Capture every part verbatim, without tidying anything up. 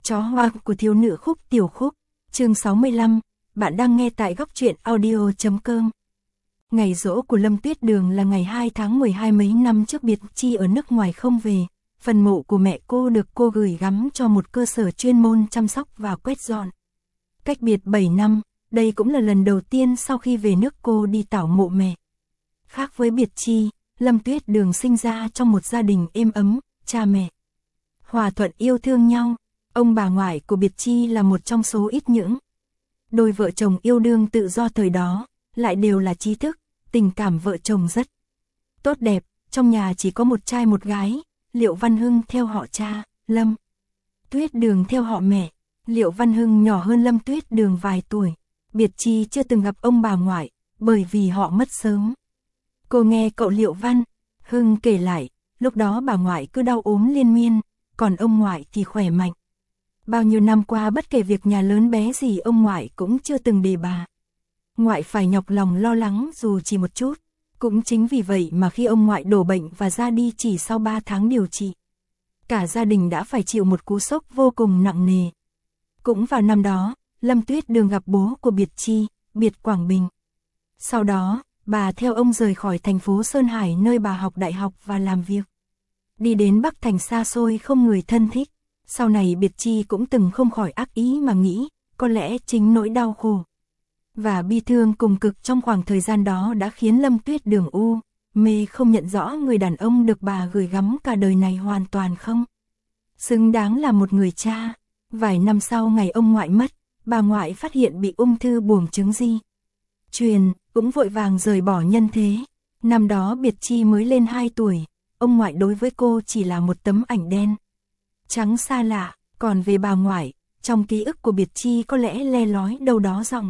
Chó hoang của thiếu nữ Khúc Tiểu Khúc, chương sáu mươi lăm, bạn đang nghe tại góc truyện audio chấm com. Ngày giỗ của Lâm Tuyết Đường là ngày hai tháng mười hai mấy năm trước Biệt Chi ở nước ngoài không về, phần mộ của mẹ cô được cô gửi gắm cho một cơ sở chuyên môn chăm sóc và quét dọn. Cách biệt bảy năm, đây cũng là lần đầu tiên sau khi về nước cô đi tảo mộ mẹ. Khác với Biệt Chi, Lâm Tuyết Đường sinh ra trong một gia đình êm ấm, cha mẹ hòa thuận yêu thương nhau. Ông bà ngoại của Biệt Chi là một trong số ít những đôi vợ chồng yêu đương tự do thời đó, lại đều là trí thức, tình cảm vợ chồng rất tốt đẹp. Trong nhà chỉ có một trai một gái, Liệu Văn Hưng theo họ cha, Lâm Tuyết Đường theo họ mẹ. Liệu Văn Hưng nhỏ hơn Lâm Tuyết Đường vài tuổi. Biệt Chi chưa từng gặp ông bà ngoại, bởi vì họ mất sớm. Cô nghe cậu Liệu Văn Hưng kể lại, lúc đó bà ngoại cứ đau ốm liên miên, còn ông ngoại thì khỏe mạnh. Bao nhiêu năm qua bất kể việc nhà lớn bé gì ông ngoại cũng chưa từng để bà ngoại phải nhọc lòng lo lắng dù chỉ một chút. Cũng chính vì vậy mà khi ông ngoại đổ bệnh và ra đi chỉ sau ba tháng điều trị, cả gia đình đã phải chịu một cú sốc vô cùng nặng nề. Cũng vào năm đó, Lâm Tuyết Đường gặp bố của Biệt Chi, Biệt Quảng Bình. Sau đó, bà theo ông rời khỏi thành phố Sơn Hải nơi bà học đại học và làm việc, đi đến Bắc Thành xa xôi không người thân thích. Sau này Biệt Chi cũng từng không khỏi ác ý mà nghĩ, có lẽ chính nỗi đau khổ và bi thương cùng cực trong khoảng thời gian đó đã khiến Lâm Tuyết Đường u mê không nhận rõ người đàn ông được bà gửi gắm cả đời này hoàn toàn không xứng đáng là một người cha. Vài năm sau ngày ông ngoại mất, bà ngoại phát hiện bị ung thư buồng trứng di truyền, cũng vội vàng rời bỏ nhân thế. Năm đó Biệt Chi mới lên hai tuổi, ông ngoại đối với cô chỉ là một tấm ảnh đen trắng xa lạ. Còn về bà ngoại, trong ký ức của Biệt Chi có lẽ le lói đâu đó giọng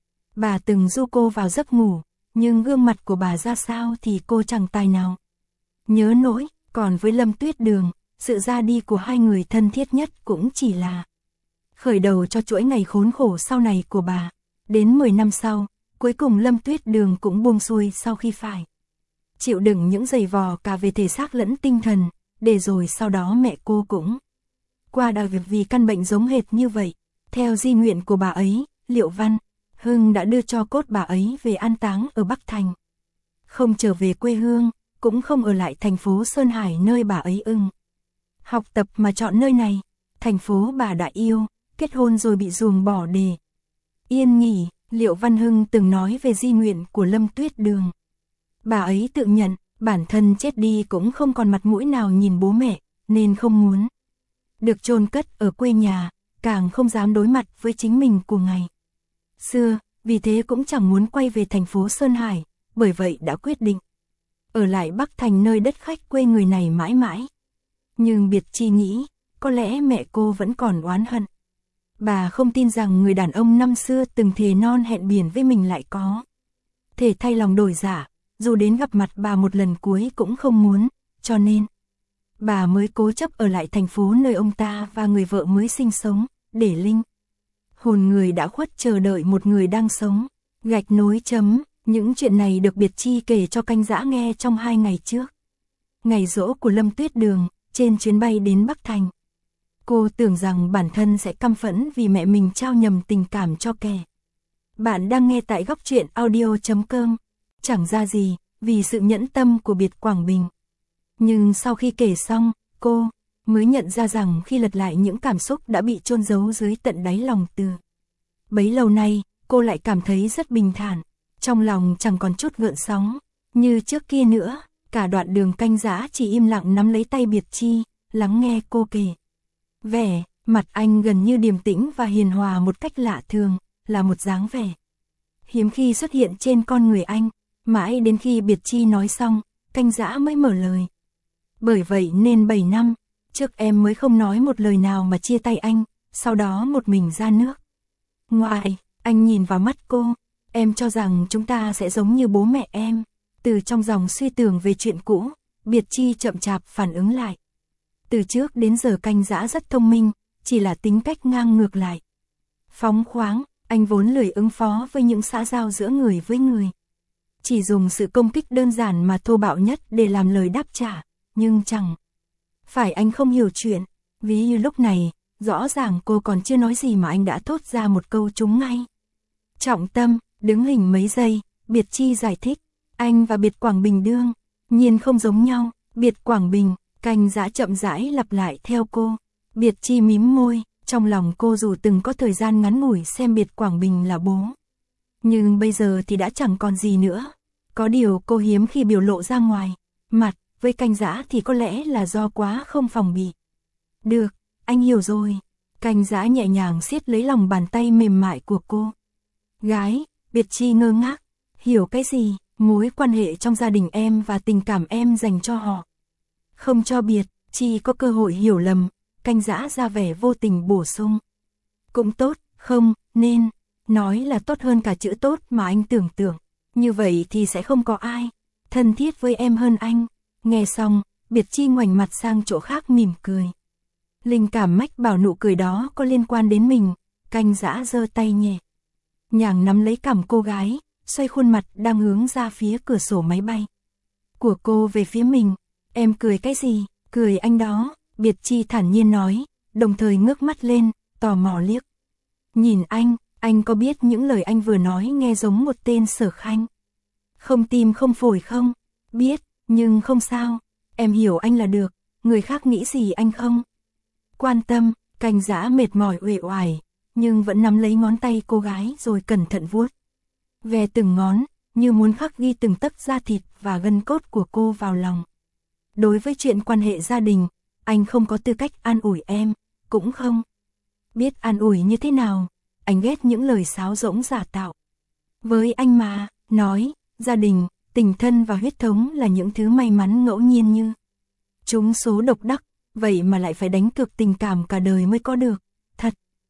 bà từng du cô vào giấc ngủ, nhưng gương mặt của bà ra sao thì cô chẳng tài nào nhớ nổi. Còn với Lâm Tuyết Đường, sự ra đi của hai người thân thiết nhất cũng chỉ là khởi đầu cho chuỗi ngày khốn khổ sau này của bà. Đến mười năm sau, cuối cùng Lâm Tuyết Đường cũng buông xuôi sau khi phải chịu đựng những giày vò cả về thể xác lẫn tinh thần, để rồi sau đó mẹ cô cũng qua đời vì căn bệnh giống hệt như vậy. Theo di nguyện của bà ấy, Liệu Văn Hưng đã đưa cho cốt bà ấy về an táng ở Bắc Thành. Không trở về quê hương, cũng không ở lại thành phố Sơn Hải nơi bà ấy ưng học tập mà chọn nơi này, thành phố bà đã yêu, kết hôn rồi bị ruồng bỏ để yên nghỉ. Liệu Văn Hưng từng nói về di nguyện của Lâm Tuyết Đường. Bà ấy tự nhận, bản thân chết đi cũng không còn mặt mũi nào nhìn bố mẹ, nên không muốn được chôn cất ở quê nhà, càng không dám đối mặt với chính mình của ngày xưa, vì thế cũng chẳng muốn quay về thành phố Sơn Hải, bởi vậy đã quyết định ở lại Bắc Thành nơi đất khách quê người này mãi mãi. Nhưng Biệt Chi nghĩ, có lẽ mẹ cô vẫn còn oán hận. Bà không tin rằng người đàn ông năm xưa từng thề non hẹn biển với mình lại có thể thay lòng đổi dạ, dù đến gặp mặt bà một lần cuối cũng không muốn, cho nên bà mới cố chấp ở lại thành phố nơi ông ta và người vợ mới sinh sống, để linh hồn người đã khuất chờ đợi một người đang sống. Gạch nối chấm, những chuyện này được Biệt Chi kể cho Canh Dã nghe trong hai ngày trước, ngày giỗ của Lâm Tuyết Đường, trên chuyến bay đến Bắc Thành. Cô tưởng rằng bản thân sẽ căm phẫn vì mẹ mình trao nhầm tình cảm cho kẻ. Bạn đang nghe tại góc truyện audio chấm com. Chẳng ra gì, vì sự nhẫn tâm của Biệt Quảng Bình. Nhưng sau khi kể xong, cô mới nhận ra rằng khi lật lại những cảm xúc đã bị chôn giấu dưới tận đáy lòng từ bấy lâu nay, cô lại cảm thấy rất bình thản, trong lòng chẳng còn chút gợn sóng như trước kia nữa. Cả đoạn đường Canh Dã chỉ im lặng nắm lấy tay Biệt Chi, lắng nghe cô kể. Vẻ mặt anh gần như điềm tĩnh và hiền hòa một cách lạ thường, là một dáng vẻ hiếm khi xuất hiện trên con người anh. Mãi đến khi Biệt Chi nói xong, Canh Dã mới mở lời. Bởi vậy nên bảy năm trước em mới không nói một lời nào mà chia tay anh, sau đó một mình ra nước ngoài. Anh nhìn vào mắt cô, em cho rằng chúng ta sẽ giống như bố mẹ em. Từ trong dòng suy tưởng về chuyện cũ, Biệt Chi chậm chạp phản ứng lại. Từ trước đến giờ Canh Dã rất thông minh, chỉ là tính cách ngang ngược lại phóng khoáng. Anh vốn lười ứng phó với những xã giao giữa người với người, chỉ dùng sự công kích đơn giản mà thô bạo nhất để làm lời đáp trả. Nhưng chẳng phải anh không hiểu chuyện. Ví như lúc này, rõ ràng cô còn chưa nói gì mà anh đã thốt ra một câu trúng ngay. Trọng tâm, đứng hình mấy giây, Biệt Chi giải thích, anh và Biệt Quảng Bình đương nhiên không giống nhau. Biệt Quảng Bình, Canh Dã chậm rãi lặp lại theo cô. Biệt Chi mím môi, trong lòng cô dù từng có thời gian ngắn ngủi xem Biệt Quảng Bình là bố, nhưng bây giờ thì đã chẳng còn gì nữa. Có điều cô hiếm khi biểu lộ ra ngoài mặt, với Canh Dã thì có lẽ là do quá không phòng bị. Được, anh hiểu rồi. Canh Dã nhẹ nhàng siết lấy lòng bàn tay mềm mại của cô. Gái, Biệt Chi ngơ ngác, hiểu cái gì? Mối quan hệ trong gia đình em và tình cảm em dành cho họ. Không cho Biệt Chi có cơ hội hiểu lầm, Canh Dã ra vẻ vô tình bổ sung. Cũng tốt, không, nên, nói là tốt hơn cả chữ tốt mà anh tưởng tượng. Như vậy thì sẽ không có ai thân thiết với em hơn anh. Nghe xong, Biệt Chi ngoảnh mặt sang chỗ khác mỉm cười. Linh cảm mách bảo nụ cười đó có liên quan đến mình. Canh Dã giơ tay nhẹ nhàng nắm lấy cằm cô gái, xoay khuôn mặt đang hướng ra phía cửa sổ máy bay của cô về phía mình. Em cười cái gì? Cười anh đó, Biệt Chi thản nhiên nói, đồng thời ngước mắt lên, tò mò liếc nhìn anh. Anh có biết những lời anh vừa nói nghe giống một tên Sở Khanh? Không tim không phổi không? Biết, nhưng không sao. Em hiểu anh là được, người khác nghĩ gì anh không quan tâm. Canh Dã mệt mỏi uể oải, nhưng vẫn nắm lấy ngón tay cô gái rồi cẩn thận vuốt về từng ngón, như muốn khắc ghi từng tấc da thịt và gân cốt của cô vào lòng. Đối với chuyện quan hệ gia đình, anh không có tư cách an ủi em, cũng không biết an ủi như thế nào. Anh ghét những lời sáo rỗng giả tạo. Với anh mà, nói, gia đình, tình thân và huyết thống là những thứ may mắn ngẫu nhiên như chúng số độc đắc, vậy mà lại phải đánh cược tình cảm cả đời mới có được. Thật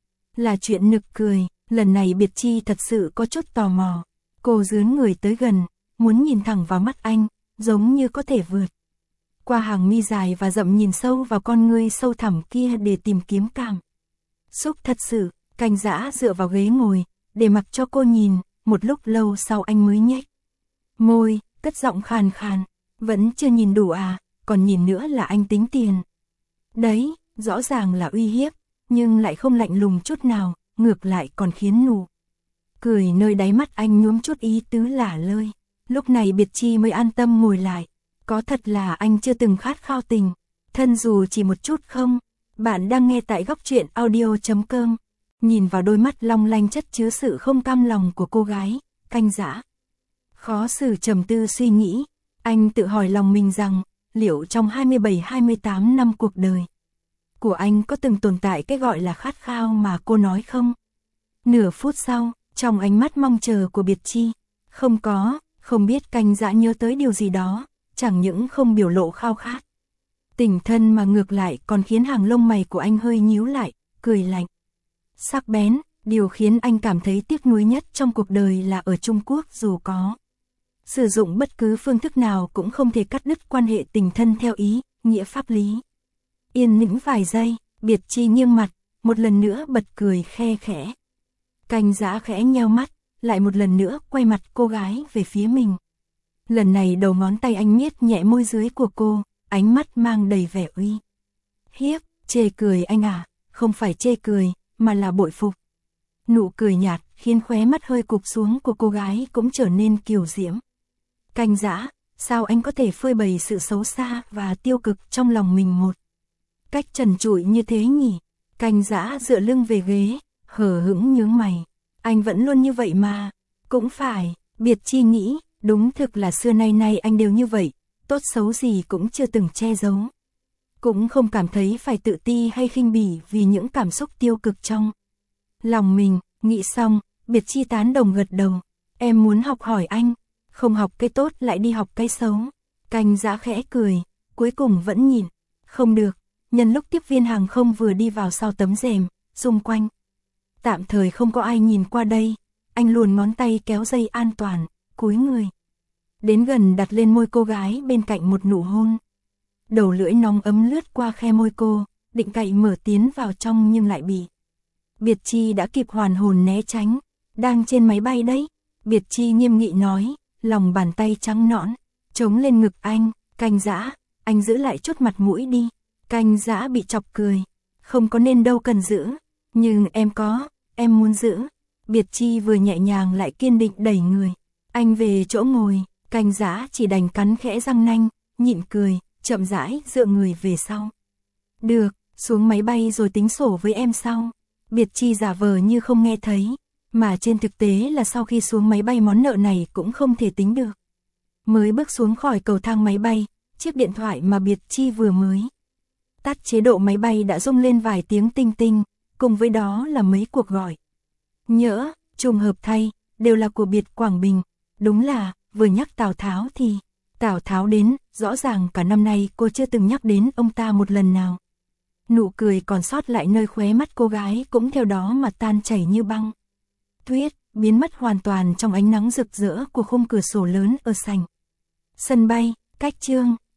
là chuyện nực cười. Lần này Biệt Chi thật sự có chút tò mò. Cô dướn người tới gần, muốn nhìn thẳng vào mắt anh, giống như có thể vượt qua hàng mi dài và rậm nhìn sâu vào con ngươi sâu thẳm kia để tìm kiếm cảm xúc thật sự. Canh Dã dựa vào ghế ngồi, để mặc cho cô nhìn. Một lúc lâu sau anh mới nhếch môi, cất giọng khàn khàn, vẫn chưa nhìn đủ à, còn nhìn nữa là anh tính tiền. Đấy, rõ ràng là uy hiếp, nhưng lại không lạnh lùng chút nào, ngược lại còn khiến nụ cười nơi đáy mắt anh nhuốm chút ý tứ lả lơi. Lúc này Biệt Chi mới an tâm ngồi lại. Có thật là anh chưa từng khát khao tình thân dù chỉ một chút không? Bạn đang nghe tại góc truyện audio chấm com. Nhìn vào đôi mắt long lanh chất chứa sự không cam lòng của cô gái, Canh Dã khó xử trầm tư suy nghĩ. Anh tự hỏi lòng mình rằng, liệu trong hai mươi bảy hai mươi tám năm cuộc đời của anh có từng tồn tại cái gọi là khát khao mà cô nói không? Nửa phút sau, trong ánh mắt mong chờ của Biệt Chi, không có. Không biết Canh Dã nhớ tới điều gì đó, chẳng những không biểu lộ khao khát tình thân mà ngược lại còn khiến hàng lông mày của anh hơi nhíu lại, cười lạnh sắc bén. Điều khiến anh cảm thấy tiếc nuối nhất trong cuộc đời là ở Trung Quốc dù có sử dụng bất cứ phương thức nào cũng không thể cắt đứt quan hệ tình thân theo ý nghĩa pháp lý. Yên tĩnh vài giây, Biệt Chi nghiêng mặt, một lần nữa bật cười khe khẽ. Canh Dã khẽ nheo mắt, lại một lần nữa quay mặt cô gái về phía mình. Lần này đầu ngón tay anh miết nhẹ môi dưới của cô, ánh mắt mang đầy vẻ uy hiếp. Chê cười anh à? Không phải chê cười, mà là bội phục. Nụ cười nhạt khiến khóe mắt hơi cụp xuống của cô gái cũng trở nên kiều diễm. Canh Dã, sao anh có thể phơi bày sự xấu xa và tiêu cực trong lòng mình một cách trần trụi như thế nhỉ? Canh Dã dựa lưng về ghế, hờ hững nhướng mày. Anh vẫn luôn như vậy mà. Cũng phải, Biệt Chi nghĩ, đúng thực là xưa nay nay anh đều như vậy, tốt xấu gì cũng chưa từng che giấu. Cũng không cảm thấy phải tự ti hay khinh bỉ vì những cảm xúc tiêu cực trong lòng mình. Nghĩ xong, Biệt Chi tán đồng gật đầu. Em muốn học hỏi anh, không học cái tốt lại đi học cái xấu. Canh Dã khẽ cười, cuối cùng vẫn nhìn. Không được, nhân lúc tiếp viên hàng không vừa đi vào sau tấm rèm, xung quanh tạm thời không có ai nhìn qua đây. Anh luồn ngón tay kéo dây an toàn, cúi người đến gần đặt lên môi cô gái bên cạnh một nụ hôn. Đầu lưỡi nóng ấm lướt qua khe môi cô, định cậy mở tiến vào trong nhưng lại bị Biệt Chi đã kịp hoàn hồn né tránh. Đang trên máy bay đấy, Biệt Chi nghiêm nghị nói, lòng bàn tay trắng nõn chống lên ngực anh. Canh Dã, anh giữ lại chút mặt mũi đi. Canh Dã bị chọc cười. Không có nên đâu cần giữ. Nhưng em có, em muốn giữ. Biệt Chi vừa nhẹ nhàng lại kiên định đẩy người. Anh về chỗ ngồi, Canh Dã chỉ đành cắn khẽ răng nanh, nhịn cười, chậm rãi dựa người về sau. Được, xuống máy bay rồi tính sổ với em sau. Biệt Chi giả vờ như không nghe thấy, mà trên thực tế là sau khi xuống máy bay món nợ này cũng không thể tính được. Mới bước xuống khỏi cầu thang máy bay, chiếc điện thoại mà Biệt Chi vừa mới tắt chế độ máy bay đã rung lên vài tiếng tinh tinh, cùng với đó là mấy cuộc gọi. Nhỡ, trùng hợp thay, đều là của Biệt Quảng Bình. Đúng là, vừa nhắc Tào Tháo thì Tào Tháo đến, rõ ràng cả năm nay cô chưa từng nhắc đến ông ta một lần nào. Nụ cười còn sót lại nơi khóe mắt cô gái cũng theo đó mà tan chảy như băng tuyết, biến mất hoàn toàn trong ánh nắng rực rỡ của khung cửa sổ lớn ở sảnh sân bay. Cách chương